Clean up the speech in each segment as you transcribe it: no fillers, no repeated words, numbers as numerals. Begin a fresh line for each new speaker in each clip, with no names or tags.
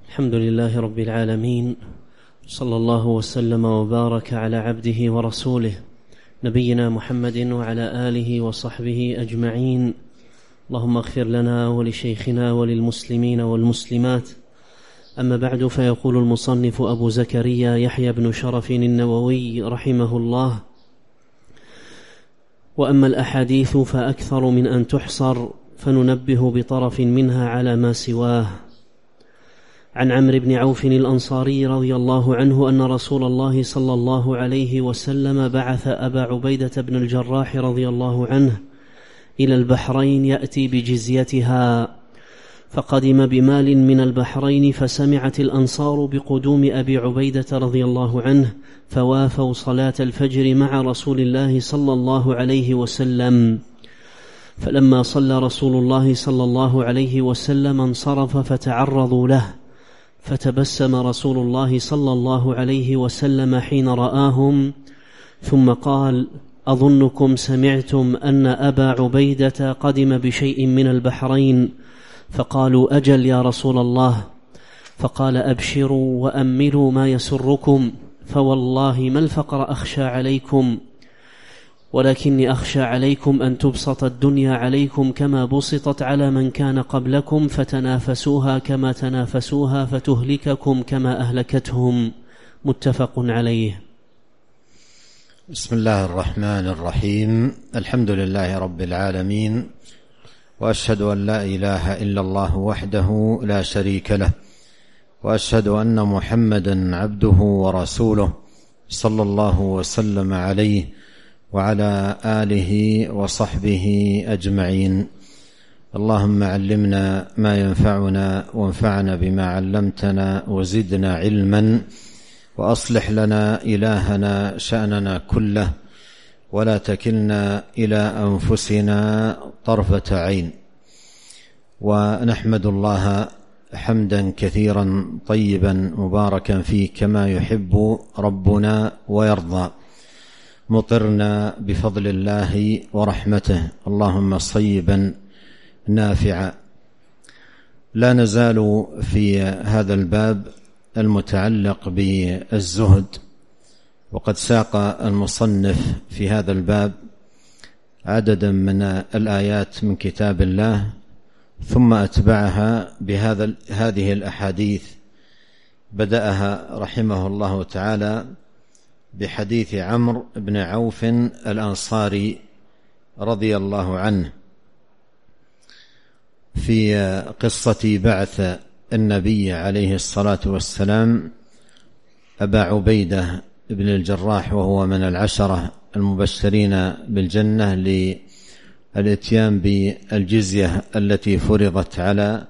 الحمد لله رب العالمين، صلى الله وسلم وبارك على عبده ورسوله نبينا محمد وعلى آله وصحبه أجمعين. اللهم اغفر لنا ولشيخنا وللمسلمين والمسلمات. أما بعد، فيقول المصنف أبو زكريا يحيى بن شرف النووي رحمه الله: وأما الأحاديث فأكثر من أن تحصر، فننبه بطرف منها على ما سواه. عن عمرو بن عوف الأنصاري رضي الله عنه أن رسول الله صلى الله عليه وسلم بعث أبا عبيدة بن الجراح رضي الله عنه إلى البحرين يأتي بجزيتها، فقدم بمال من البحرين، فسمعت الأنصار بقدوم أبي عبيدة رضي الله عنه، فوافوا صلاة الفجر مع رسول الله صلى الله عليه وسلم. فلما صلى رسول الله صلى الله عليه وسلم انصرف فتعرضوا له، فتبسم رسول الله صلى الله عليه وسلم حين رآهم، ثم قال: أظنكم سمعتم أن أبا عبيدة قدم بشيء من البحرين؟ فقالوا: أجل يا رسول الله. فقال: أبشروا وأملوا ما يسركم، فوالله ما الفقر أخشى عليكم، ولكني أخشى عليكم أن تبسط الدنيا عليكم كما بسطت على من كان قبلكم، فتنافسوها كما تنافسوها، فتهلككم كما أهلكتهم. متفق عليه.
بسم الله الرحمن الرحيم. الحمد لله رب العالمين، وأشهد أن لا إله إلا الله وحده لا شريك له، وأشهد أن محمدا عبده ورسوله صلى الله وسلم عليه وعلى آله وصحبه أجمعين. اللهم علمنا ما ينفعنا، وانفعنا بما علمتنا، وزدنا علما، وأصلح لنا إلهنا شأننا كله، ولا تكلنا إلى أنفسنا طرفة عين. ونحمد الله حمدا كثيرا طيبا مباركا فيه كما يحب ربنا ويرضى، مطرنا بفضل الله ورحمته، اللهم صيبا نافعا. لا نزال في هذا الباب المتعلق بالزهد، وقد ساق المصنف في هذا الباب عددا من الآيات من كتاب الله، ثم أتبعها بهذه الأحاديث. بدأها رحمه الله تعالى بحديث عمرو بن عوف الأنصاري رضي الله عنه في قصة بعث النبي عليه الصلاة والسلام أبا عبيدة بن الجراح، وهو من العشرة المبشرين بالجنة، للاتيان بالجزية التي فرضت على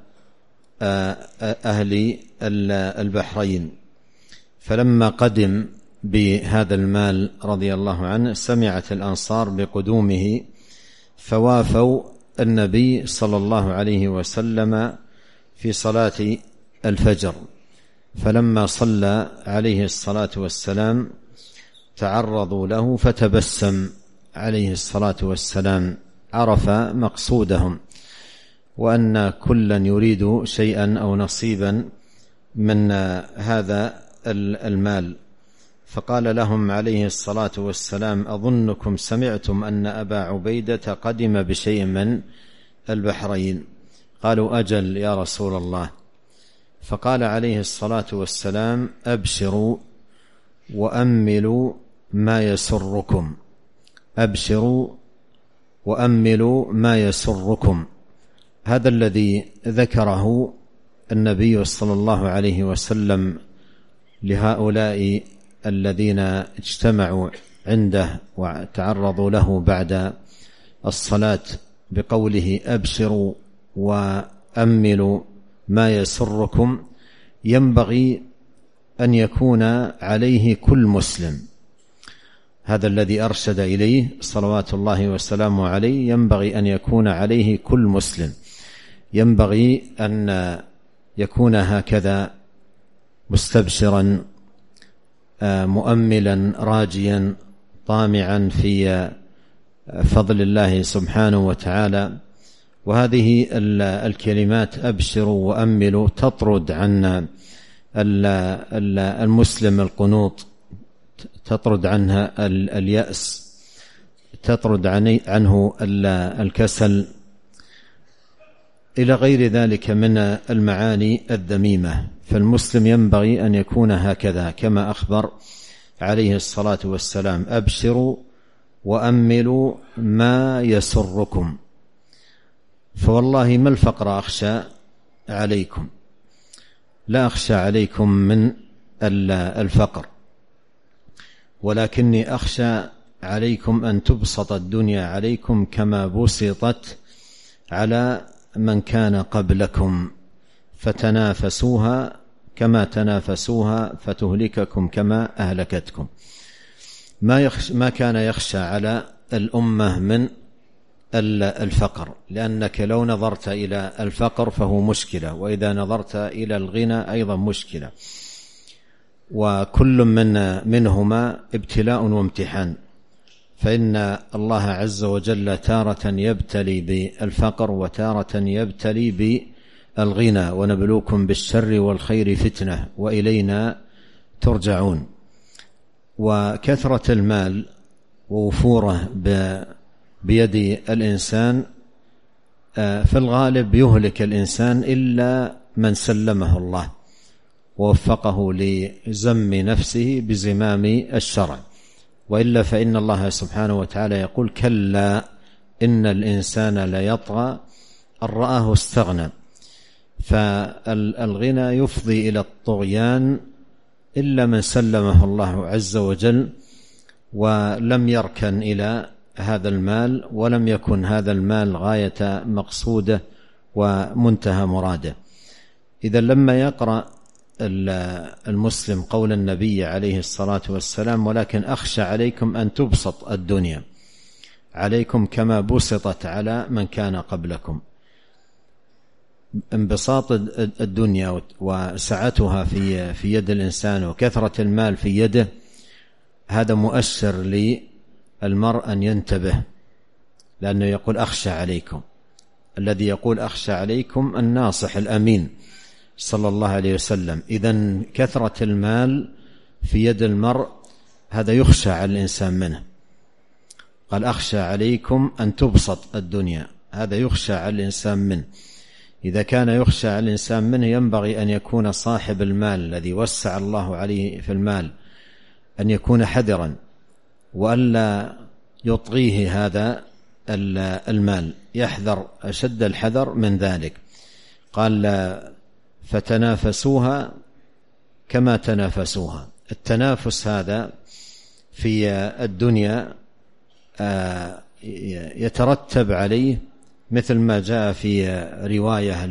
أهل البحرين. فلما قدم بهذا المال رضي الله عنه، سمعت الأنصار بقدومه، فوافوا النبي صلى الله عليه وسلم في صلاة الفجر. فلما صلى عليه الصلاة والسلام تعرضوا له، فتبسم عليه الصلاة والسلام، عرف مقصودهم، وأن كلا يريد شيئا أو نصيبا من هذا المال. فقال لهم عليه الصلاة والسلام: أظنكم سمعتم أن أبا عبيدة قدم بشيء من البحرين؟ قالوا: أجل يا رسول الله. فقال عليه الصلاة والسلام: أبشروا وأملوا ما يسركم، أبشروا وأملوا ما يسركم. هذا الذي ذكره النبي صلى الله عليه وسلم لهؤلاء الذين اجتمعوا عنده وتعرضوا له بعد الصلاة بقوله: أبشروا وأملوا ما يسركم، ينبغي أن يكون عليه كل مسلم. هذا الذي أرشد إليه صلوات الله وسلامه عليه ينبغي أن يكون عليه كل مسلم، ينبغي أن يكون هكذا مستبشرا مؤملا راجيا طامعا في فضل الله سبحانه وتعالى وهذه الكلمات أبشروا وأملوا تطرد عن المسلم القنوط، تطرد عنها اليأس، تطرد عنه الكسل، إلى غير ذلك من المعاني الذميمة. فالمسلم ينبغي أن يكون هكذا كما أخبر عليه الصلاة والسلام: أبشروا وأملوا ما يسركم. فوالله ما الفقر أخشى عليكم، لا أخشى عليكم من الفقر، ولكني أخشى عليكم أن تبسط الدنيا عليكم كما بسطت على من كان قبلكم، فتنافسوها كما تنافسوها فتهلككم كما أهلكتكم. ما كان يخشى على الأمة من الفقر، لأنك لو نظرت إلى الفقر فهو مشكلة، وإذا نظرت إلى الغنى أيضا مشكلة، وكل منهما ابتلاء وامتحان. فإن الله عز وجل تارة يبتلي بالفقر وتارة يبتلي بالغنى: ونبلوكم بالشر والخير فتنة وإلينا ترجعون. وكثرة المال ووفوره بيد الإنسان في الغالب يهلك الإنسان إلا من سلمه الله ووفقه لزم نفسه بزمام الشرع، وإلا فإن الله سبحانه وتعالى يقول: كلا إن الإنسان ليطغى أن رآه استغنى. فالغنى يفضي إلى الطغيان إلا من سلمه الله عز وجل ولم يركن إلى هذا المال، ولم يكن هذا المال غاية مقصوده ومنتهى مراده. إذا لما يقرأ المسلم قول النبي عليه الصلاة والسلام: ولكن أخشى عليكم أن تبسط الدنيا عليكم كما بسطت على من كان قبلكم، انبساط الدنيا وسعتها في يد الإنسان وكثرة المال في يده، هذا مؤشر للمرء أن ينتبه، لأنه يقول: أخشى عليكم. الذي يقول أخشى عليكم الناصح الأمين صلى الله عليه وسلم. إذن كثرة المال في يد المرء هذا يخشى على الإنسان منه. قال: أخشى عليكم أن تبسط الدنيا، هذا يخشى على الإنسان منه. إذا كان يخشى على الإنسان منه ينبغي أن يكون صاحب المال الذي وسع الله عليه في المال أن يكون حذرا، وألا يطغيه هذا المال، يحذر أشد الحذر من ذلك. قال: فتنافسوها كما تنافسوها. التنافس هذا في الدنيا يترتب عليه مثل ما جاء في رواية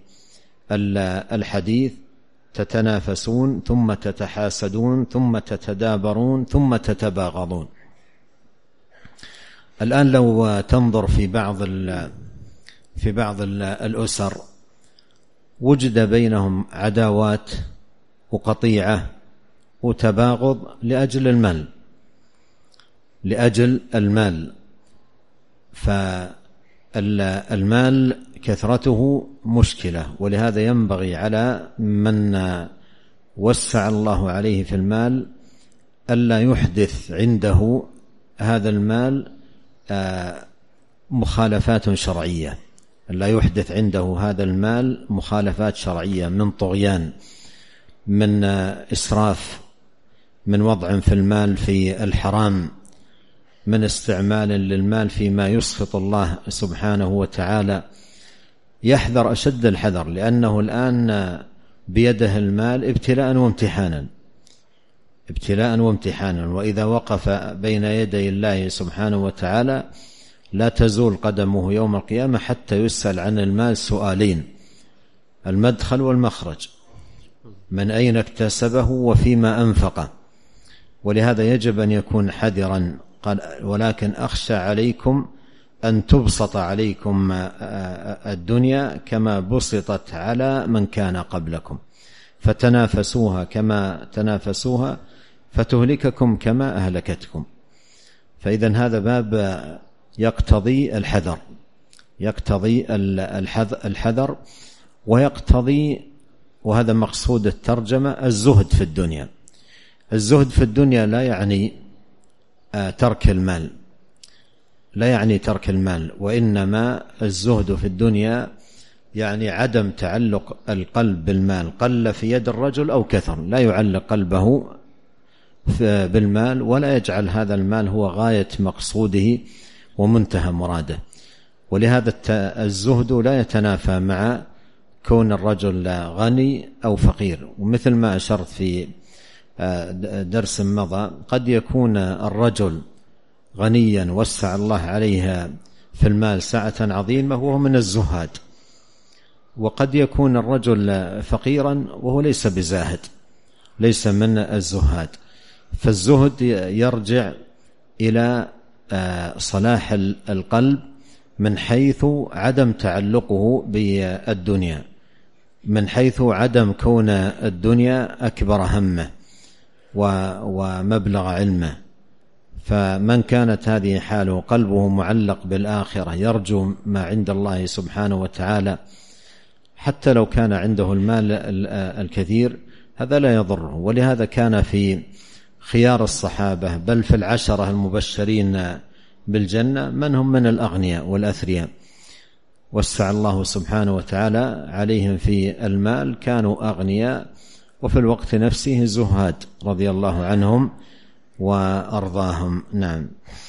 للحديث: تتنافسون ثم تتحاسدون ثم تتدابرون ثم تتباغضون. الآن لو تنظر في بعض الأسر وجد بينهم عداوات وقطيعة وتباغض لأجل المال. فالمال كثرته مشكلة، ولهذا ينبغي على من وسع الله عليه في المال ألا يحدث عنده هذا المال مخالفات شرعية، لا يحدث عنده هذا المال مخالفات شرعية من طغيان، من إسراف، من وضع في المال في الحرام، من استعمال للمال فيما يسخط الله سبحانه وتعالى. يحذر أشد الحذر، لأنه الآن بيده المال ابتلاء وامتحانا، وإذا وقف بين يدي الله سبحانه وتعالى لا تزول قدمه يوم القيامة حتى يسأل عن المال سؤالين: المدخل والمخرج، من أين اكتسبه وفيما أنفقه. ولهذا يجب أن يكون حذرا. قال: ولكن أخشى عليكم أن تبسط عليكم الدنيا كما بسطت على من كان قبلكم، فتنافسوها كما تنافسوها فتهلككم كما أهلكتكم. فإذا هذا باب يقتضي الحذر، يقتضي الحذر، ويقتضي، وهذا مقصود الترجمة، الزهد في الدنيا. الزهد في الدنيا لا يعني ترك المال، لا يعني ترك المال، وإنما الزهد في الدنيا يعني عدم تعلق القلب بالمال، قل في يد الرجل أو كثر، لا يعلق قلبه بالمال ولا يجعل هذا المال هو غاية مقصوده ومنتهى مراده. ولهذا الزهد لا يتنافى مع كون الرجل غني أو فقير. ومثل ما أشرت في درس مضى، قد يكون الرجل غنيا وسع الله عليها في المال سعة عظيمة وهو من الزهاد، وقد يكون الرجل فقيرا وهو ليس بزاهد، ليس من الزهاد. فالزهد يرجع إلى صلاح القلب من حيث عدم تعلقه بالدنيا، من حيث عدم كون الدنيا أكبر همه ومبلغ علمه. فمن كانت هذه حاله قلبه معلق بالآخرة يرجو ما عند الله سبحانه وتعالى، حتى لو كان عنده المال الكثير هذا لا يضره. ولهذا كان في خيار الصحابة بل في العشرة المبشرين بالجنة من هم من الأغنياء والأثرياء، وسع الله سبحانه وتعالى عليهم في المال، كانوا أغنياء وفي الوقت نفسه زهاد رضي الله عنهم وأرضاهم. نعم.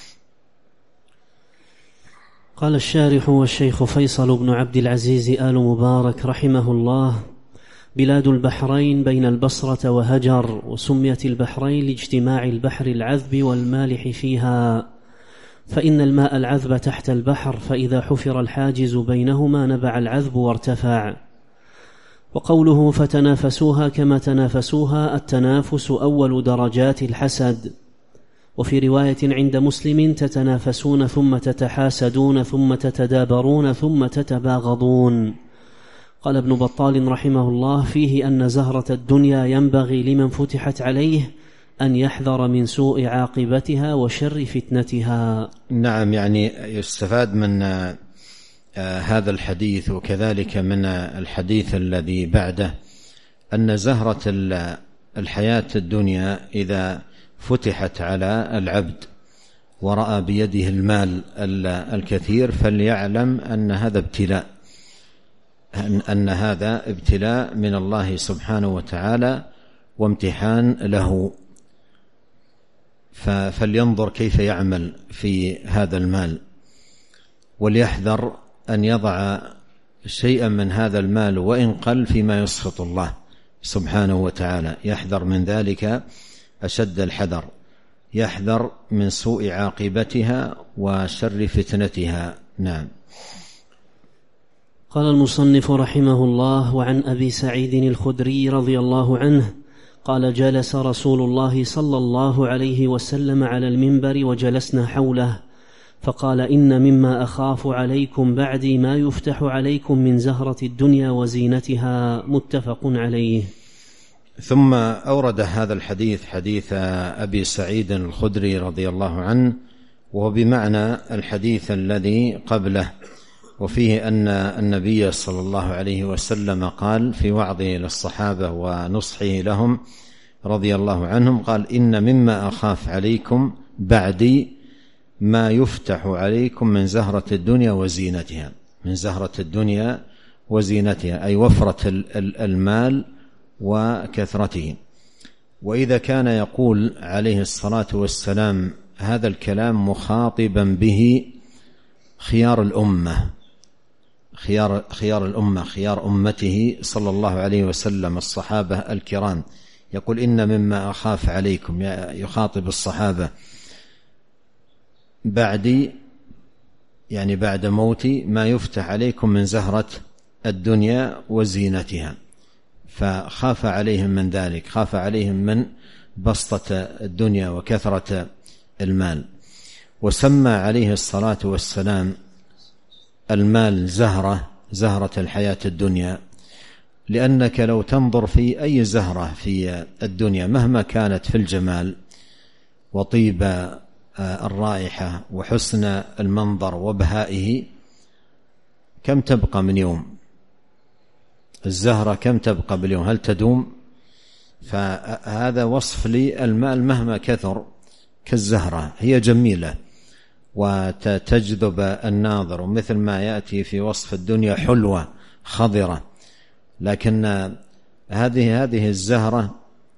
قال الشارح والشيخ فيصل بن عبد العزيز آل مبارك رحمه الله: بلاد البحرين بين البصرة وهجر، وسميت البحرين لاجتماع البحر العذب والمالح فيها، فإن الماء العذب تحت البحر، فإذا حفر الحاجز بينهما نبع العذب وارتفع. وقوله فتنافسوها كما تنافسوها، التنافس أول درجات الحسد. وفي رواية عند مسلم: تتنافسون ثم تتحاسدون ثم تتدابرون ثم تتباغضون. قال ابن بطال رحمه الله: فيه أن زهرة الدنيا ينبغي لمن فتحت عليه أن يحذر من سوء عاقبتها وشر فتنتها.
نعم، يعني يستفاد من هذا الحديث وكذلك من الحديث الذي بعده أن زهرة الحياة الدنيا إذا فتحت على العبد ورأى بيده المال الكثير فليعلم أن هذا ابتلاء، أن هذا ابتلاء من الله سبحانه وتعالى وامتحان له، فلينظر كيف يعمل في هذا المال، وليحذر أن يضع شيئا من هذا المال وإن قل فيما يسخط الله سبحانه وتعالى، يحذر من ذلك أشد الحذر، يحذر من سوء عاقبتها وشر فتنتها. نعم.
قال المصنف رحمه الله: وعن أبي سعيد الخدري رضي الله عنه قال: جلس رسول الله صلى الله عليه وسلم على المنبر وجلسنا حوله، فقال: إن مما أخاف عليكم بعدي ما يفتح عليكم من زهرة الدنيا وزينتها. متفق عليه.
ثم أورد هذا الحديث، حديث أبي سعيد الخدري رضي الله عنه، وهو بمعنى الحديث الذي قبله، وفيه أن النبي صلى الله عليه وسلم قال في وعظه للصحابة ونصحه لهم رضي الله عنهم، قال: إن مما أخاف عليكم بعدي ما يفتح عليكم من زهرة الدنيا وزينتها. من زهرة الدنيا وزينتها أي وفرة المال وكثرته. وإذا كان يقول عليه الصلاة والسلام هذا الكلام مخاطبا به خيار الأمة، خيار الأمة، خيار أمته صلى الله عليه وسلم، الصحابة الكرام، يقول: إن مما أخاف عليكم، يخاطب الصحابة بعدي، يعني بعد موتي، ما يفتح عليكم من زهرة الدنيا وزينتها. فخاف عليهم من ذلك، خاف عليهم من بسطة الدنيا وكثرة المال. وسمى عليه الصلاة والسلام المال زهرة الحياة الدنيا، لأنك لو تنظر في أي زهرة في الدنيا مهما كانت في الجمال وطيب الرائحة وحسن المنظر وبهائه، كم تبقى من يوم؟ الزهرة كم تبقى باليوم؟ هل تدوم؟ فهذا وصف للمال مهما كثر كالزهرة، هي جميلة وتجذب الناظر، ومثل ما يأتي في وصف الدنيا حلوة خضرة، لكن هذه الزهرة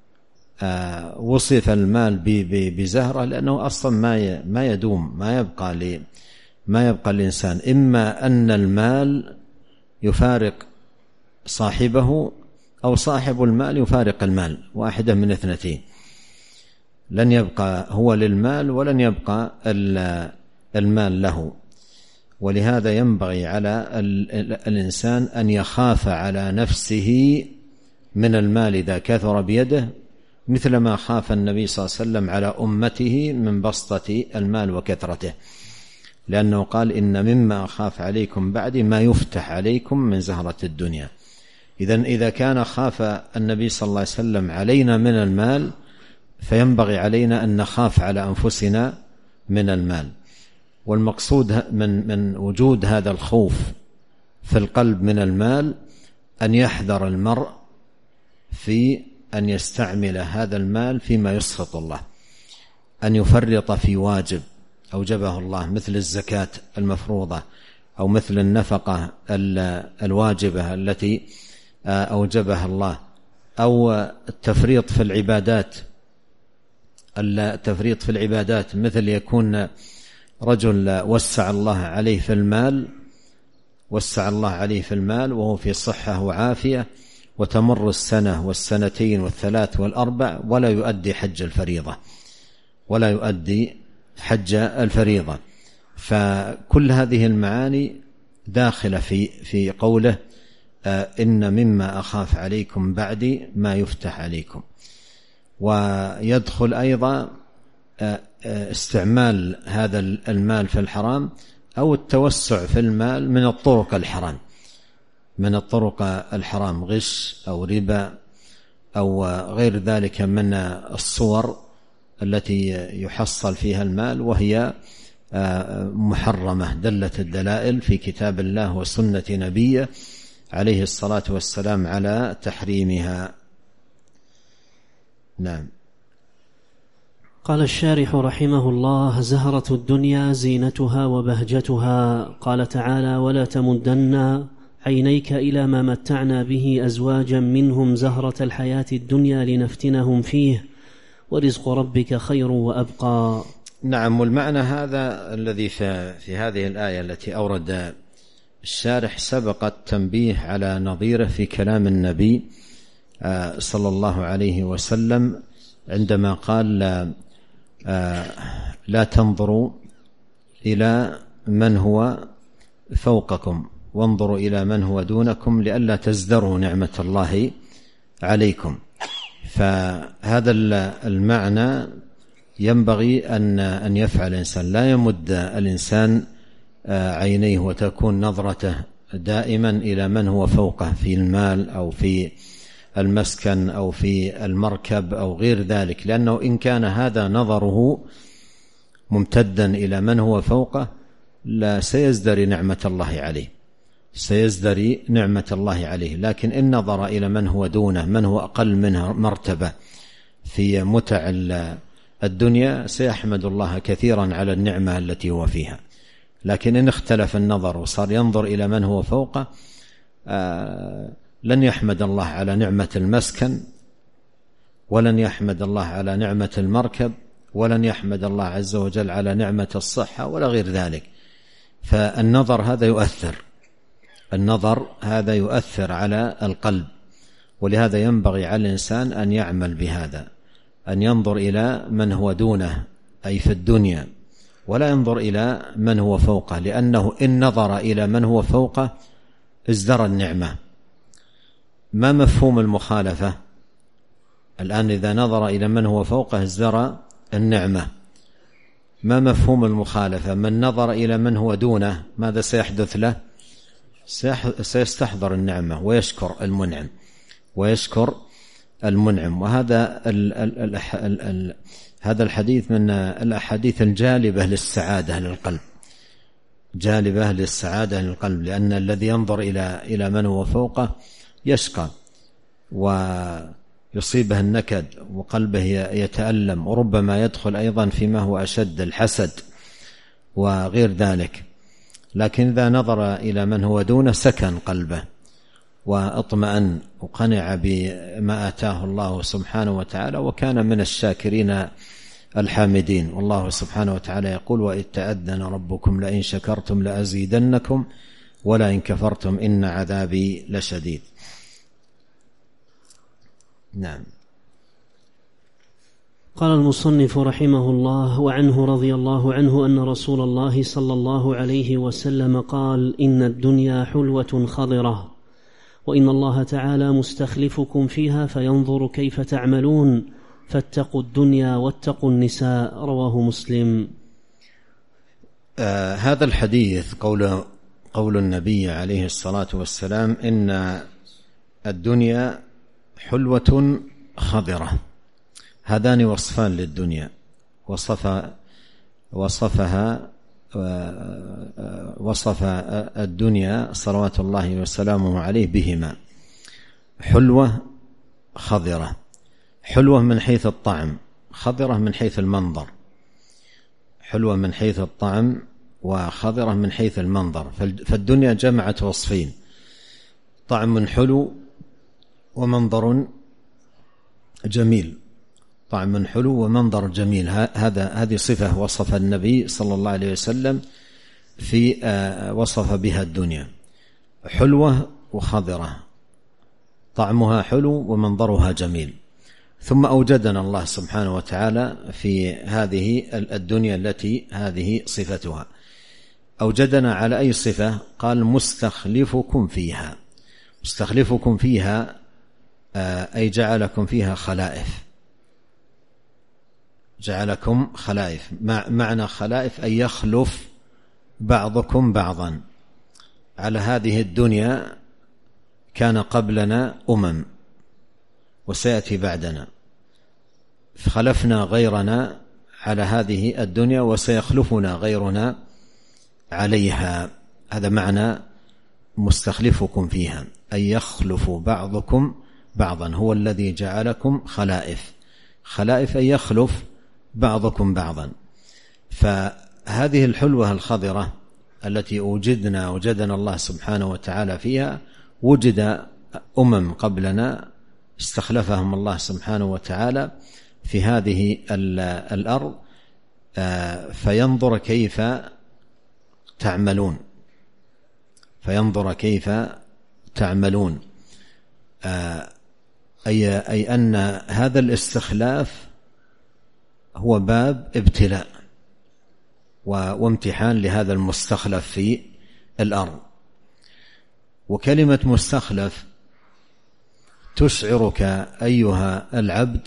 وصف المال بزهرة لأنه أصلا ما يدوم، ما يبقى الإنسان. إما أن المال يفارق صاحبه أو صاحب المال يفارق المال، واحدة من اثنتين، لن يبقى هو للمال ولن يبقى المال له. ولهذا ينبغي على الإنسان أن يخاف على نفسه من المال إذا كثر بيده، مثل ما خاف النبي صلى الله عليه وسلم على أمته من بسطة المال وكثرته، لأنه قال إن مما أخاف عليكم بعدي ما يفتح عليكم من زهرة الدنيا. إذا كان خاف النبي صلى الله عليه وسلم علينا من المال، فينبغي علينا أن نخاف على أنفسنا من المال. والمقصود من وجود هذا الخوف في القلب من المال أن يحذر المرء في أن يستعمل هذا المال فيما يسخط الله، أن يفرط في واجب أوجبه الله مثل الزكاة المفروضة، أو مثل النفقة الواجبة التي أوجبها الله، أو التفريط في العبادات، مثل يكون رجل وسع الله عليه في المال وهو في صحة وعافية، وتمر السنة والسنتين والثلاث والأربع ولا يؤدي حج الفريضة. فكل هذه المعاني داخلة في قوله إن مما أخاف عليكم بعدي ما يفتح عليكم. ويدخل أيضا استعمال هذا المال في الحرام أو التوسع في المال من الطرق الحرام، غش أو ربا أو غير ذلك من الصور التي يحصل فيها المال، وهي محرمة. دلت الدلائل في كتاب الله وسنة نبيه عليه الصلاة والسلام على تحريمها. نعم.
قال الشارح رحمه الله: زهرة الدنيا زينتها وبهجتها. قال تعالى: ولا تمدن عينيك إلى ما متعنا به أزواجا منهم زهرة الحياة الدنيا لنفتنهم فيه ورزق ربك خير وأبقى.
نعم. والمعنى هذا الذي في هذه الآية التي أورد الشارح سبق التنبيه على نظيره في كلام النبي صلى الله عليه وسلم عندما قال لا تنظروا إلى من هو فوقكم وانظروا إلى من هو دونكم لئلا تزدروا نعمة الله عليكم. فهذا المعنى ينبغي أن يفعل الإنسان، لا يمد الإنسان عينيه وتكون نظرته دائما إلى من هو فوقه في المال أو في المسكن أو في المركب أو غير ذلك، لأنه إن كان هذا نظره ممتدا إلى من هو فوقه لا سيزدري نعمة الله عليه. لكن إن نظر إلى من هو دونه، من هو أقل منه مرتبة في متع الدنيا، سيحمد الله كثيرا على النعمة التي هو فيها. لكن إن اختلف النظر وصار ينظر إلى من هو فوقه لن يحمد الله على نعمة المسكن، ولن يحمد الله على نعمة المركب، ولن يحمد الله عز وجل على نعمة الصحة ولا غير ذلك. فالنظر هذا يؤثر على القلب، ولهذا ينبغي على الإنسان أن يعمل بهذا، أن ينظر إلى من هو دونه أي في الدنيا، ولا ينظر إلى من هو فوقه، لأنه إن نظر إلى من هو فوقه ازدرى النعمة. ما مفهوم المخالفة الآن؟ إذا نظر إلى من هو فوقه ازدرى النعمة. ما مفهوم المخالفة؟ من نظر إلى من هو دونه ماذا سيحدث له؟ سيستحضر النعمة ويشكر المنعم. وهذا هذا الحديث من الأحاديث الجالبة للسعادة للقلب، جالبة للسعادة للقلب، لأن الذي ينظر إلى من هو فوقه يشقى ويصيبه النكد وقلبه يتألم، وربما يدخل أيضا فيما هو أشد، الحسد وغير ذلك. لكن إذا نظر إلى من هو دونه سكن قلبه واطمأن وقنع بما آتاه الله سبحانه وتعالى، وكان من الشاكرين الحامدين. والله سبحانه وتعالى يقول: وإذ تأذن ربكم لئن شكرتم لأزيدنكم ولئن كفرتم إن عذابي لشديد. نعم.
قال المصنف رحمه الله: وعنه رضي الله عنه أن رسول الله صلى الله عليه وسلم قال: إن الدنيا حلوة خضرة، وإن الله تعالى مستخلفكم فيها فينظر كيف تعملون، فاتقوا الدنيا واتقوا النساء. رواه مسلم.
هذا الحديث قول النبي عليه الصلاة والسلام: إن الدنيا حلوة خضرة. هذان وصفان للدنيا، وصف الدنيا صلوات الله وسلامه عليه بهما: حلوة خضرة. حلوة من حيث الطعم، خضرة من حيث المنظر. حلوة من حيث الطعم وخضرة من حيث المنظر. فالدنيا جمعت وصفين: طعم حلو ومنظر جميل. طعم حلو ومنظر جميل، هذه صفة وصف النبي صلى الله عليه وسلم وصف بها الدنيا: حلوة وخضرة، طعمها حلو ومنظرها جميل. ثم أوجدنا الله سبحانه وتعالى في هذه الدنيا التي هذه صفتها. أوجدنا على أي صفة؟ قال: مستخلفكم فيها. مستخلفكم فيها أي جعلكم فيها خلائف. جعلكم خلائف. معنى خلائف أي يخلف بعضكم بعضا. على هذه الدنيا كان قبلنا وسيأتي بعدنا، فخلفنا غيرنا على هذه الدنيا وسيخلفنا غيرنا عليها. هذا معنى مستخلفكم فيها، أي يخلف بعضكم بعضا. هو الذي جعلكم خلائف. خلائف أي يخلف بعضكم بعضا. فهذه الحلوة الخضرة التي وجدنا الله سبحانه وتعالى فيها، وجد قبلنا استخلفهم الله سبحانه وتعالى في هذه الأرض فينظر كيف تعملون. فينظر كيف تعملون، أي أن هذا الاستخلاف هو باب ابتلاء وامتحان لهذا المستخلف في الأرض. وكلمة مستخلف تشعرك أيها العبد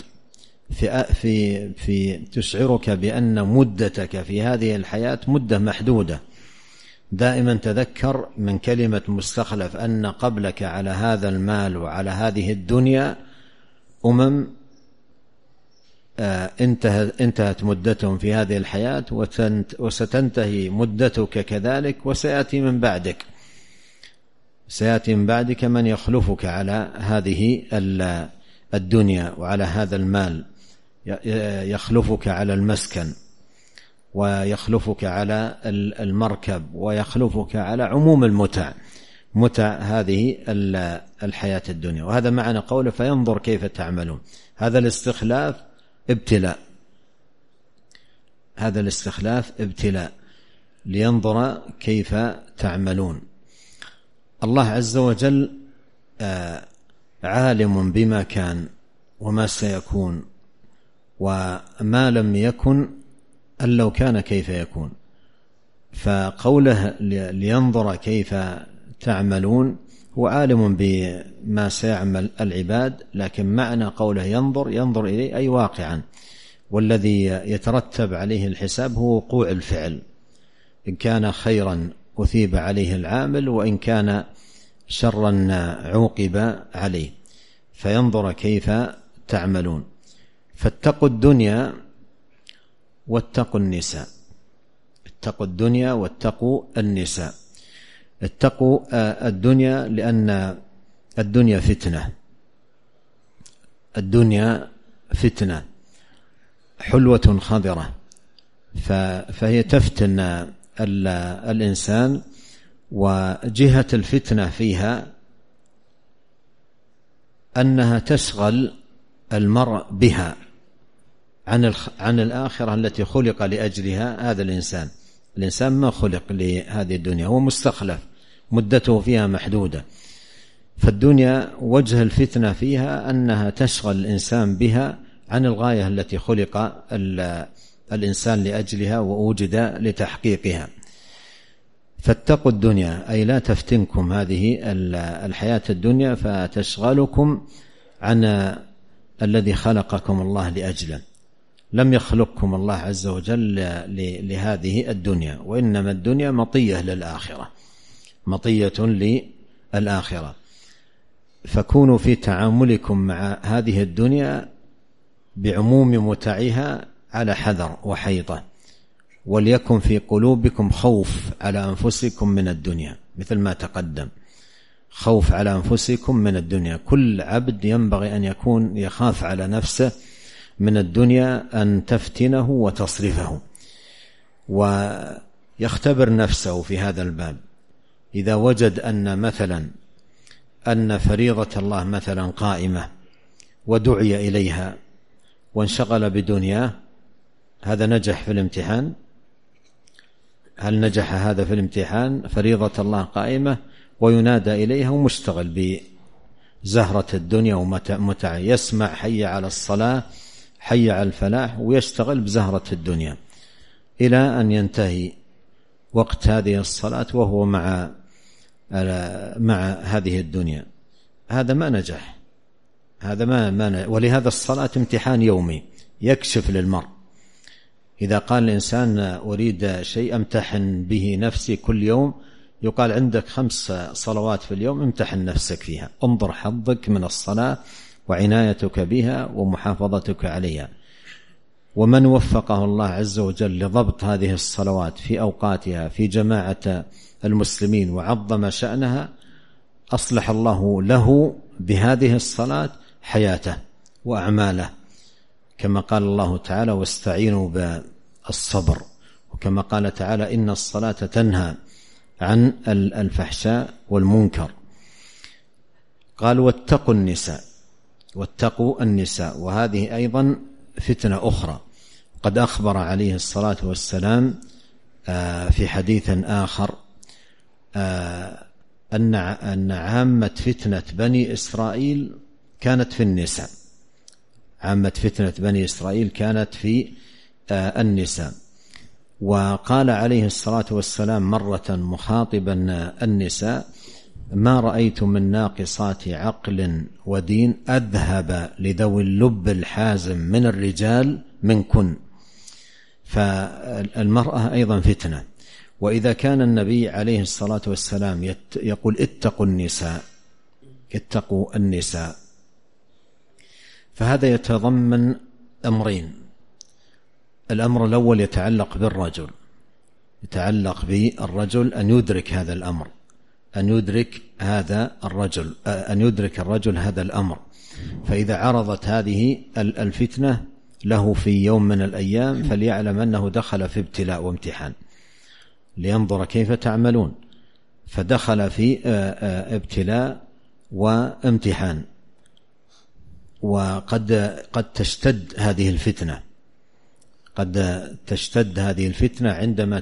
تشعرك بأن مدتك في هذه الحياة مدة محدودة. دائما تذكر من كلمة مستخلف أن قبلك على هذا المال وعلى هذه الدنيا انتهت مدتهم في هذه الحياة، وستنتهي مدتك كذلك، وسيأتي من بعدك من يخلفك على هذه الدنيا وعلى هذا المال، يخلفك على المسكن، ويخلفك على المركب، ويخلفك على عموم متع هذه الحياة الدنيا. وهذا معنى قوله: فينظر كيف تعملون. هذا الاستخلاف ابتلاء لينظر كيف تعملون. الله عز وجل عالم بما كان وما سيكون وما لم يكن أن لو كان كيف يكون. فقوله لينظر كيف تعملون هو عالم بما سيعمل العباد، لكن معنى قوله ينظر إليه أي واقعا، والذي يترتب عليه الحساب هو وقوع الفعل. إن كان خيرا أثيب عليه العامل، وإن كان شرا عوقب عليه. فينظر كيف تعملون. فاتقوا الدنيا واتقوا النساء. اتقوا الدنيا واتقوا النساء. اتقوا الدنيا لأن الدنيا فتنة، الدنيا فتنة حلوة خضرة، فهي تفتن الإنسان، وجهة الفتنة فيها أنها تشغل المرء بها عن الآخرة التي خلق لأجلها. هذا الإنسان ما خلق لهذه الدنيا، هو مستخلف مدته فيها محدودة. فالدنيا وجه الفتنة فيها أنها تشغل الإنسان بها عن الغاية التي خلق الإنسان لأجلها وأوجد لتحقيقها. فاتقوا الدنيا أي لا تفتنكم هذه الحياة الدنيا فتشغلكم عن الذي خلقكم الله لأجله. لم يخلقكم الله عز وجل لهذه الدنيا، وإنما الدنيا مطية للآخرة، مطية للآخرة. فكونوا في تعاملكم مع هذه الدنيا بعموم متعها على حذر وحيطة، وليكن في قلوبكم خوف على أنفسكم من الدنيا، مثل ما تقدم، خوف على أنفسكم من الدنيا. كل عبد ينبغي أن يكون يخاف على نفسه من الدنيا أن تفتنه وتصرفه، ويختبر نفسه في هذا الباب. إذا وجد أن فريضة الله مثلا قائمة ودعي إليها وانشغل بدنياه، هذا نجح في الامتحان؟ هل نجح هذا في الامتحان؟ فريضة الله قائمة وينادى إليها ومشتغل بزهرة الدنيا ومتع، يسمع حي على الصلاة حي على الفلاح ويشتغل بزهرة الدنيا إلى أن ينتهي وقت هذه الصلاة وهو مع هذه الدنيا. هذا ما نجح، هذا ما ولهذا الصلاة امتحان يومي يكشف للمرء. إذا قال الإنسان أريد شيء أمتحن به نفسي كل يوم، يقال عندك 5 صلوات في اليوم، امتحن نفسك فيها، انظر حظك من الصلاة وعنايتك بها ومحافظتك عليها. ومن وفقه الله عز وجل لضبط هذه الصلوات في أوقاتها في جماعة المسلمين وعظم شأنها، أصلح الله له بهذه الصلاة حياته وأعماله، كما قال الله تعالى واستعينوا بالصبر، وكما قال تعالى إن الصلاة تنهى عن الفحشاء والمنكر. قال واتقوا النساء، وهذه أيضا فتنة أخرى. قد أخبر عليه الصلاة والسلام في حديث آخر أن عامة فتنة بني إسرائيل كانت في النساء، عامة فتنة بني إسرائيل كانت في النساء. وقال عليه الصلاة والسلام مرة مخاطبا النساء ما رأيت من ناقصات عقل ودين أذهب لذوي اللب الحازم من الرجال منكن. فالمرأة أيضا فتنة. وإذا كان النبي عليه الصلاة والسلام يقول اتقوا النساء، فهذا يتضمن أمرين. الأمر الأول يتعلق بالرجل، يتعلق بالرجل أن يدرك هذا الأمر، أن يدرك الرجل هذا الأمر. فإذا عرضت هذه الفتنة له في يوم من الأيام فليعلم أنه دخل في ابتلاء وامتحان لينظر كيف تعملون. فدخل في ابتلاء وامتحان، وقد تشتد هذه الفتنة، عندما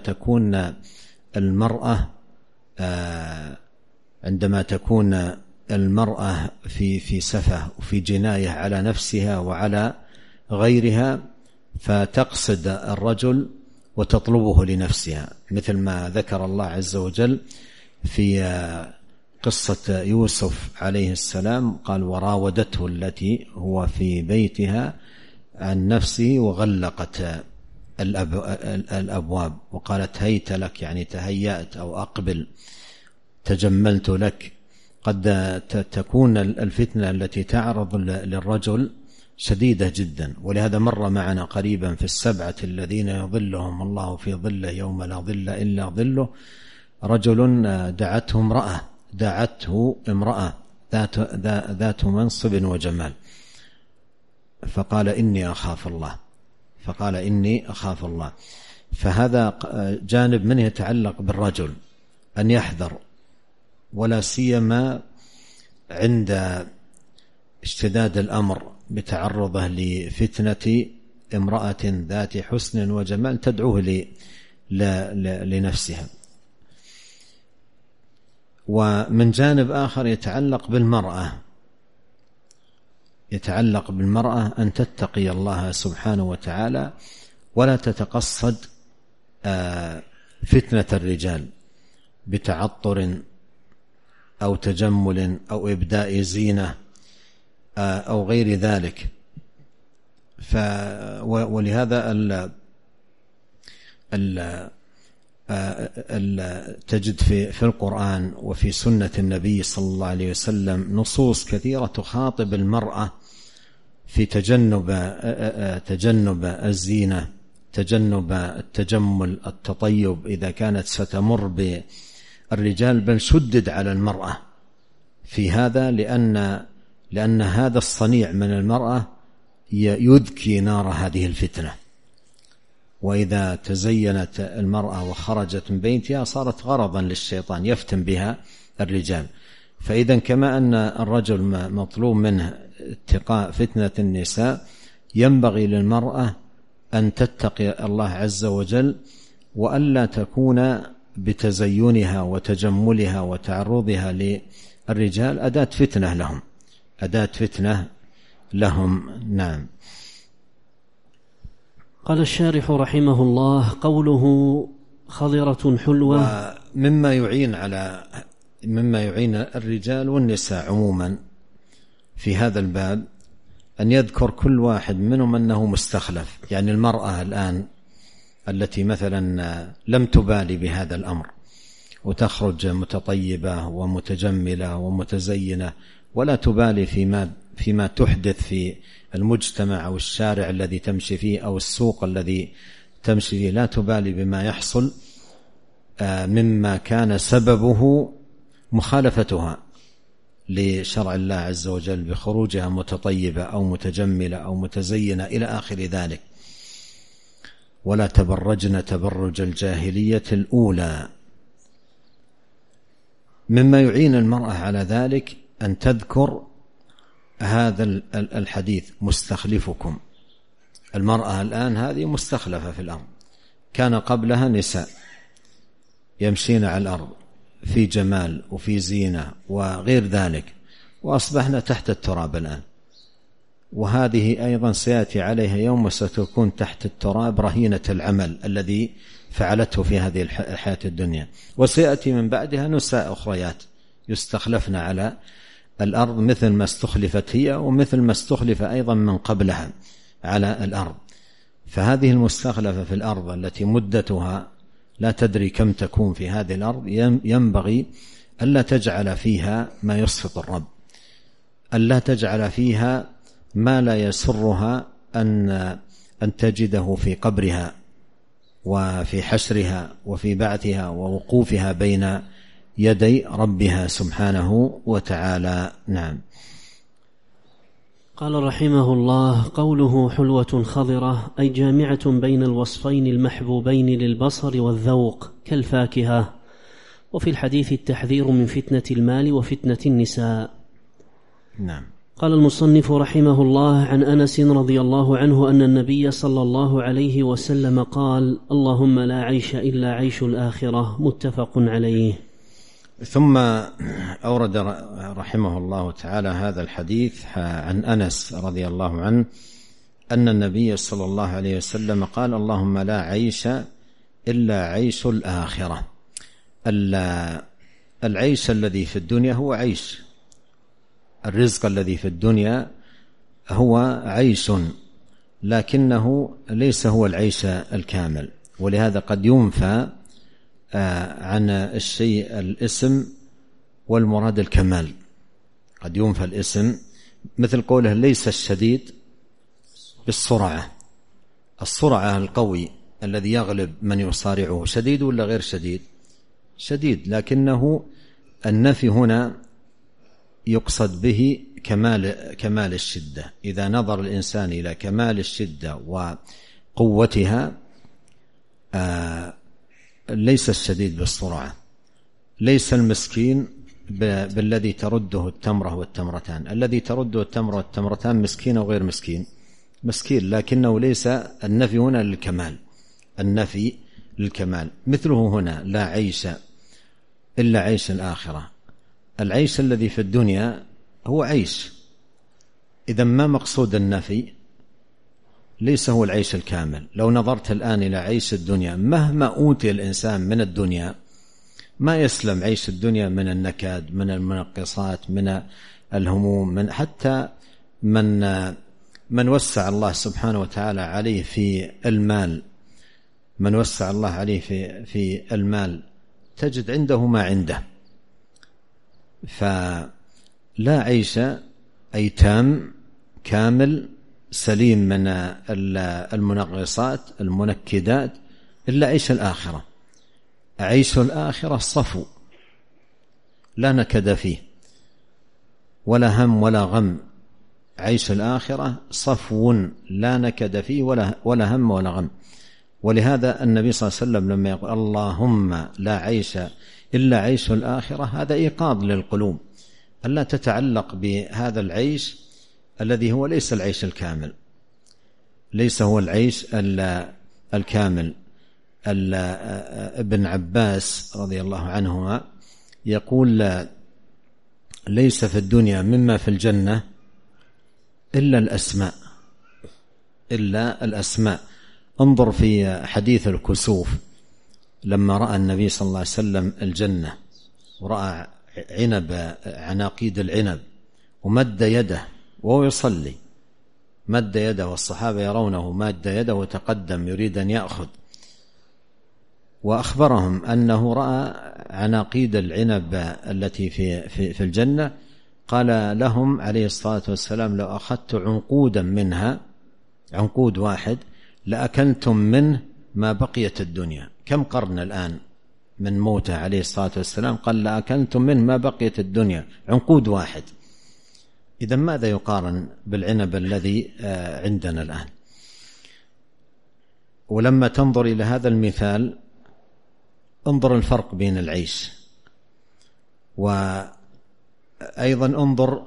تكون المرأة في سفه وفي جناية على نفسها وعلى غيرها، فتقصد الرجل وتطلبه لنفسها، مثل ما ذكر الله عز وجل في قصة يوسف عليه السلام، قال وراودته التي هو في بيتها عن نفسه وغلقت الأبواب وقالت هيت لك، يعني تهيأت أو أقبل، تجملت لك. قد تكون الفتنة التي تعرض للرجل شديدة جدا. ولهذا مر معنا قريبا في السبعة الذين يظلهم الله في ظله يوم لا ظل إلا ظله، رجل دعته امرأة ذات منصب وجمال، فقال إني أخاف الله. فهذا جانب منه يتعلق بالرجل أن يحذر، ولا سيما عند اشتداد الأمر بتعرضه لفتنة امرأة ذات حسن وجمال تدعوه لنفسها. ومن جانب آخر يتعلق بالمرأة أن تتقي الله سبحانه وتعالى ولا تتقصد فتنة الرجال بتعطر أو تجمل أو إبداء زينة أو غير ذلك. ولهذا تجد في القرآن وفي سنة النبي صلى الله عليه وسلم نصوص كثيرة تخاطب المرأة في تجنب الزينة، تجنب التجمل، التطيب إذا كانت ستمر بالرجال، بل شدد على المرأة في هذا، لأن هذا الصنيع من المرأة يذكي نار هذه الفتنة. وإذا تزينت المرأة وخرجت من بيتها صارت غرضا للشيطان يفتن بها الرجال. فإذا كما أن الرجل مطلوب منه اتقاء فتنة النساء، ينبغي للمرأة أن تتقي الله عز وجل، وألا تكون بتزينها وتجملها وتعرضها للرجال أداة فتنة لهم. نعم.
قال الشارح رحمه الله: قوله خضرة حلوة،
ومما يعين الرجال والنساء عموما في هذا الباب أن يذكر كل واحد منهم أنه مستخلف. يعني المرأة الآن التي مثلا لم تبالي بهذا الأمر وتخرج متطيبة ومتجملة ومتزينة، ولا تبالي فيما تحدث في المجتمع أو الشارع الذي تمشي فيه أو السوق الذي تمشي فيه، لا تبالي بما يحصل مما كان سببه مخالفتها لشرع الله عز وجل بخروجها متطيبة أو متجملة أو متزينة إلى آخر ذلك. ولا تبرجن تبرج الجاهلية الأولى. مما يعين المرأة على ذلك أن تذكر هذا الحديث: مستخلفكم. المرأة الآن هذه مستخلفة في الأرض، كان قبلها نساء يمشين على الأرض في جمال وفي زينة وغير ذلك، وأصبحنا تحت التراب الآن. وهذه أيضا سيأتي عليها يوم ستكون تحت التراب رهينة العمل الذي فعلته في هذه الحياة الدنيا. وسيأتي من بعدها نساء أخريات يستخلفن على الأرض مثل ما استخلفت هي، ومثل ما استخلف أيضا من قبلها على الأرض. فهذه المستخلفة في الأرض التي مدتها لا تدري كم تكون في هذه الأرض، ينبغي ألا تجعل فيها ما يسخط الرب، ألا تجعل فيها ما لا يسرها أن تجده في قبرها وفي حشرها وفي بعثها ووقوفها بين يدي ربها سبحانه وتعالى. نعم.
قال رحمه الله: قوله حلوة خضرة أي جامعة بين الوصفين المحبوبين للبصر والذوق كالفاكهة. وفي الحديث التحذير من فتنة المال وفتنة النساء.
نعم.
قال المصنف رحمه الله: عن أنس رضي الله عنه أن النبي صلى الله عليه وسلم قال: اللهم لا عيش إلا عيش الآخرة. متفق عليه.
ثم أورد رحمه الله تعالى هذا الحديث عن أنس رضي الله عنه أن النبي صلى الله عليه وسلم قال: اللهم لا عيش إلا عيش الآخرة. العيش الذي في الدنيا هو عيش، الرزق الذي في الدنيا هو عيش، لكنه ليس هو العيش الكامل. ولهذا قد ينفى عن الشيء الاسم والمراد الكمال. قد ينفى الاسم مثل قوله ليس الشديد بالسرعة. السرعة القوي الذي يغلب من يصارعه شديد ولا غير شديد؟ شديد، لكنه النفي هنا يقصد به كمال الشدة. إذا نظر الإنسان إلى كمال الشدة وقوتها ليس الشديد بالسرعة، ليس المسكين بالذي ترده التمرة والتمرتان. الذي ترده التمرة والتمرتان مسكين أو غير مسكين؟ مسكين، لكنه ليس النفي هنا للكمال، النفي للكمال. مثله هنا لا عيش إلا عيش الآخرة. العيش الذي في الدنيا هو عيش، إذا ما مقصود النفي ليس هو العيش الكامل. لو نظرت الآن إلى عيش الدنيا، مهما أوتي الإنسان من الدنيا ما يسلم عيش الدنيا من النكد، من المنقصات، من الهموم، من حتى من وسع الله سبحانه وتعالى عليه في المال، من وسع الله عليه في المال تجد عنده ما عنده. فلا عيش أي تام كامل سليم من المنغصات المنكدات إلا عيش الآخرة. عيش الآخرة صفو لا نكد فيه ولا هم ولا غم. عيش الآخرة صفو لا نكد فيه ولا هم ولا غم. ولهذا النبي صلى الله عليه وسلم لما يقول اللهم لا عيش إلا عيش الآخرة، هذا إيقاظ للقلوب ألا تتعلق بهذا العيش الذي هو ليس العيش الكامل، ليس هو العيش الكامل. ابن عباس رضي الله عنهما يقول ليس في الدنيا مما في الجنة إلا الأسماء، إلا الأسماء. انظر في حديث الكسوف لما رأى النبي صلى الله عليه وسلم الجنة ورأى عناقيد العنب ومد يده وهو يصلي، مد يده والصحابة يرونه مد يده وتقدم يريد أن يأخذ، وأخبرهم أنه رأى عناقيد العنب التي في الجنة. قال لهم عليه الصلاة والسلام لو أخذت عنقودا منها، عنقود واحد، لأكلتم منه ما بقيت الدنيا. كم قرن الآن من موته عليه الصلاة والسلام؟ قال لأكلتم منه ما بقيت الدنيا، عنقود واحد. إذا ماذا يقارن بالعنب الذي عندنا الآن؟ ولما تنظر إلى هذا المثال انظر الفرق بين العيش، وأيضا انظر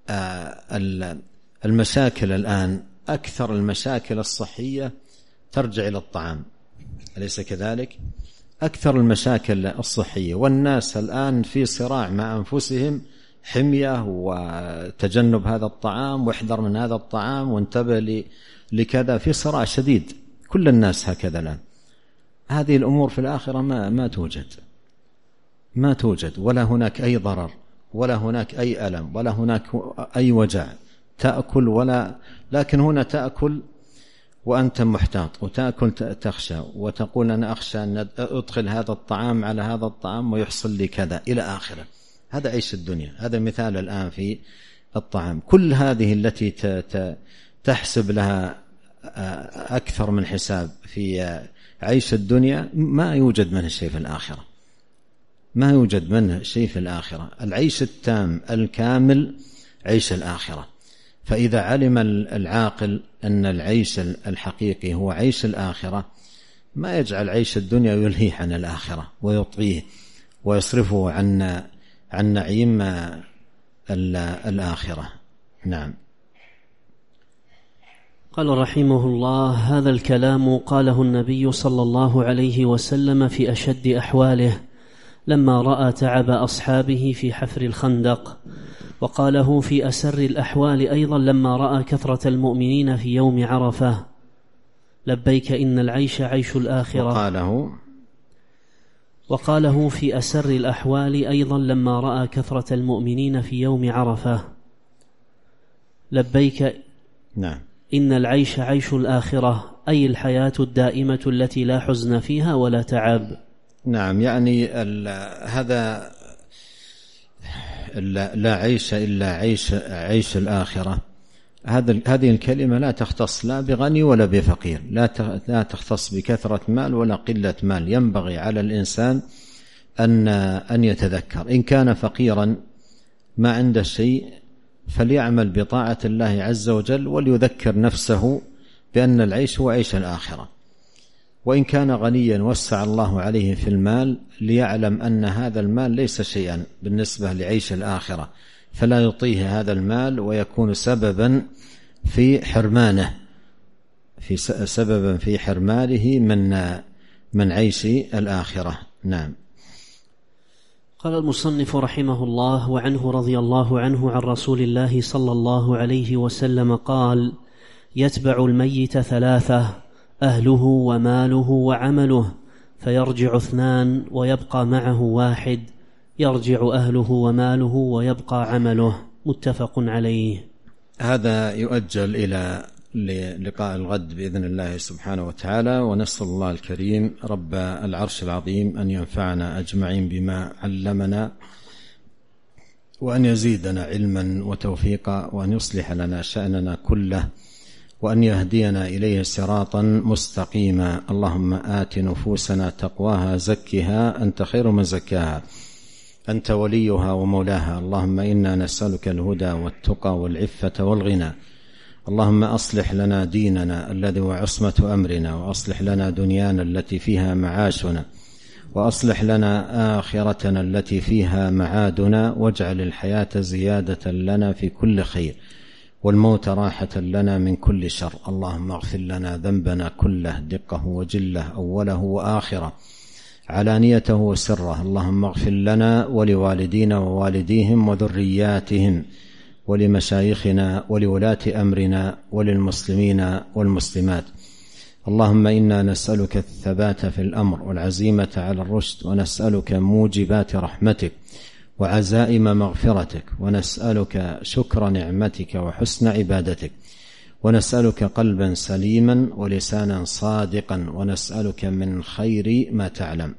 المشاكل الآن. أكثر المشاكل الصحية ترجع إلى الطعام، أليس كذلك؟ أكثر المشاكل الصحية، والناس الآن في صراع مع أنفسهم، حمية وتجنب هذا الطعام واحذر من هذا الطعام وانتبه لكذا، في صراع شديد. كل الناس هكذا الآن. هذه الأمور في الآخرة ما توجد، ولا هناك أي ضرر ولا هناك أي ألم ولا هناك أي وجع. تأكل لكن هنا تأكل وأنت محتاط، وتأكل تخشى وتقول أنا أخشى أن أدخل هذا الطعام على هذا الطعام ويحصل لي كذا إلى آخره. هذا عيش الدنيا. هذا مثال الآن في الطعام. كل هذه التي تحسب لها أكثر من حساب في عيش الدنيا ما يوجد منه شيء في الآخرة، ما يوجد منه شيء في الآخرة. العيش التام الكامل عيش الآخرة. فإذا علم العاقل أن العيش الحقيقي هو عيش الآخرة ما يجعل عيش الدنيا يلهيه عن الآخرة ويطغيه ويصرفه عن نعيم الآخرة. نعم.
قال رحمه الله: هذا الكلام قاله النبي صلى الله عليه وسلم في أشد أحواله لما رأى تعب أصحابه في حفر الخندق، وقاله في أسر الأحوال أيضا لما رأى كثرة المؤمنين في يوم عرفة: لبيك إن العيش عيش الآخرة. وقاله في أسر الأحوال أيضا لما رأى كثرة المؤمنين في يوم عرفة: لبيك
نعم
إن العيش عيش الآخرة، أي الحياة الدائمة التي لا حزن فيها ولا تعب.
نعم، يعني هذا لا عيش إلا عيش الآخرة. هذه الكلمة لا تختص لا بغني ولا بفقير، لا تختص بكثرة مال ولا قلة مال. ينبغي على الإنسان أن يتذكر إن كان فقيرا ما عنده شيء فليعمل بطاعة الله عز وجل، وليذكر نفسه بأن العيش هو عيش الآخرة. وإن كان غنيا وسع الله عليه في المال ليعلم أن هذا المال ليس شيئا بالنسبة لعيش الآخرة، فلا يعطيه هذا المال ويكون سببا في حرمانه، سببا في حرمانه من عيش الآخرة. نعم.
قال المصنف رحمه الله: وعنه رضي الله عنه عن رسول الله صلى الله عليه وسلم قال: يتبع الميت ثلاثة: أهله وماله وعمله، فيرجع 2 ويبقى معه 1، يرجع أهله وماله ويبقى عمله. متفق عليه.
هذا يؤجل إلى لقاء الغد بإذن الله سبحانه وتعالى، ونسأل الله الكريم رب العرش العظيم أن ينفعنا أجمعين بما علمنا، وأن يزيدنا علما وتوفيقا، وأن يصلح لنا شأننا كله، وأن يهدينا إليه صراطا مستقيما. اللهم آت نفوسنا تقواها زكها أنت خير من زكاها أنت وليها ومولاها. اللهم إنا نسألك الهدى والتقى والعفة والغنى. اللهم أصلح لنا ديننا الذي هو عصمة أمرنا، وأصلح لنا دنيانا التي فيها معاشنا، وأصلح لنا آخرتنا التي فيها معادنا، واجعل الحياة زيادة لنا في كل خير، والموت راحة لنا من كل شر. اللهم اغفر لنا ذنبنا كله، دقه وجله، أوله وآخره، علانيته وسره. اللهم اغفر لنا ولوالدينا ووالديهم وذرياتهم، ولمشايخنا ولولاة أمرنا، وللمسلمين والمسلمات. اللهم إنا نسألك الثبات في الأمر والعزيمة على الرشد، ونسألك موجبات رحمتك وعزائم مغفرتك، ونسألك شكر نعمتك وحسن عبادتك، ونسألك قلبا سليما ولسانا صادقا، ونسألك من خير ما تعلم،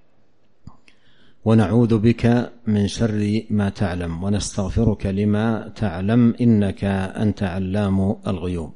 ونعوذ بك من شر ما تعلم، ونستغفرك لما تعلم، إنك أنت علام الغيوب.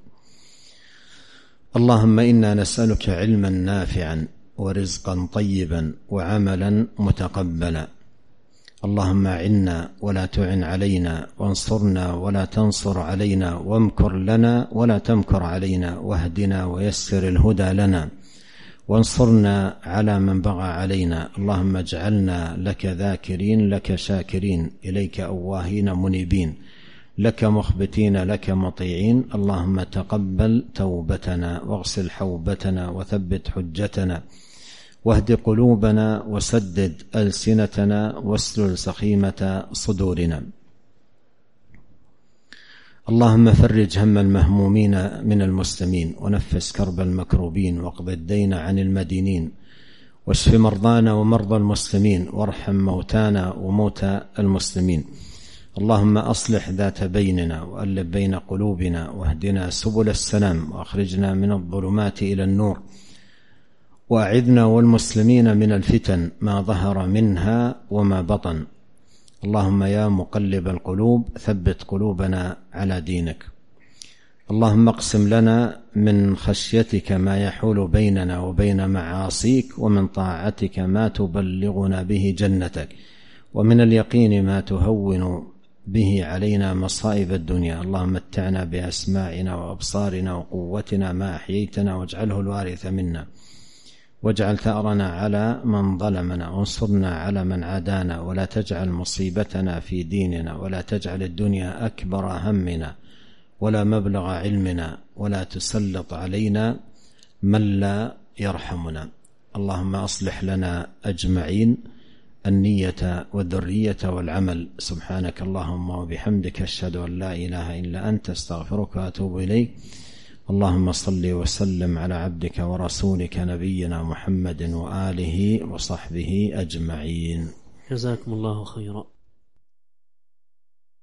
اللهم إنا نسألك علما نافعا ورزقا طيبا وعملا متقبلا. اللهم أعنا ولا تعن علينا، وانصرنا ولا تنصر علينا، وامكر لنا ولا تمكر علينا، واهدنا ويسر الهدى لنا، وانصرنا على من بغى علينا. اللهم اجعلنا لك ذاكرين، لك شاكرين، إليك أواهين منيبين، لك مخبتين، لك مطيعين. اللهم تقبل توبتنا، واغسل حوبتنا، وثبت حجتنا، واهد قلوبنا، وسدد ألسنتنا، واسلل سخيمة صدورنا. اللهم فرج هم المهمومين من المسلمين، ونفس كرب المكروبين، واقض الدين عن المدينين، واشف مرضانا ومرضى المسلمين، وارحم موتانا وموتى المسلمين. اللهم أصلح ذات بيننا، وألف بين قلوبنا، واهدنا سبل السلام، وأخرجنا من الظلمات إلى النور، وأعذنا والمسلمين من الفتن ما ظهر منها وما بطن. اللهم يا مقلب القلوب ثبت قلوبنا على دينك. اللهم اقسم لنا من خشيتك ما يحول بيننا وبين معاصيك، ومن طاعتك ما تبلغنا به جنتك، ومن اليقين ما تهون به علينا مصائب الدنيا. اللهم متعنا بأسماعنا وأبصارنا وقوتنا ما أحييتنا، واجعله الوارث منا، واجعل ثأرنا على من ظلمنا، وانصرنا على من عادانا، ولا تجعل مصيبتنا في ديننا، ولا تجعل الدنيا أكبر همنا ولا مبلغ علمنا، ولا تسلط علينا من لا يرحمنا. اللهم أصلح لنا أجمعين النية والذرية والعمل. سبحانك اللهم وبحمدك، أشهد أن لا إله إلا أنت، استغفرك وأتوب إليك. اللهم صل وسلم على عبدك ورسولك نبينا محمد وآله وصحبه أجمعين.
جزاكم الله خيرا.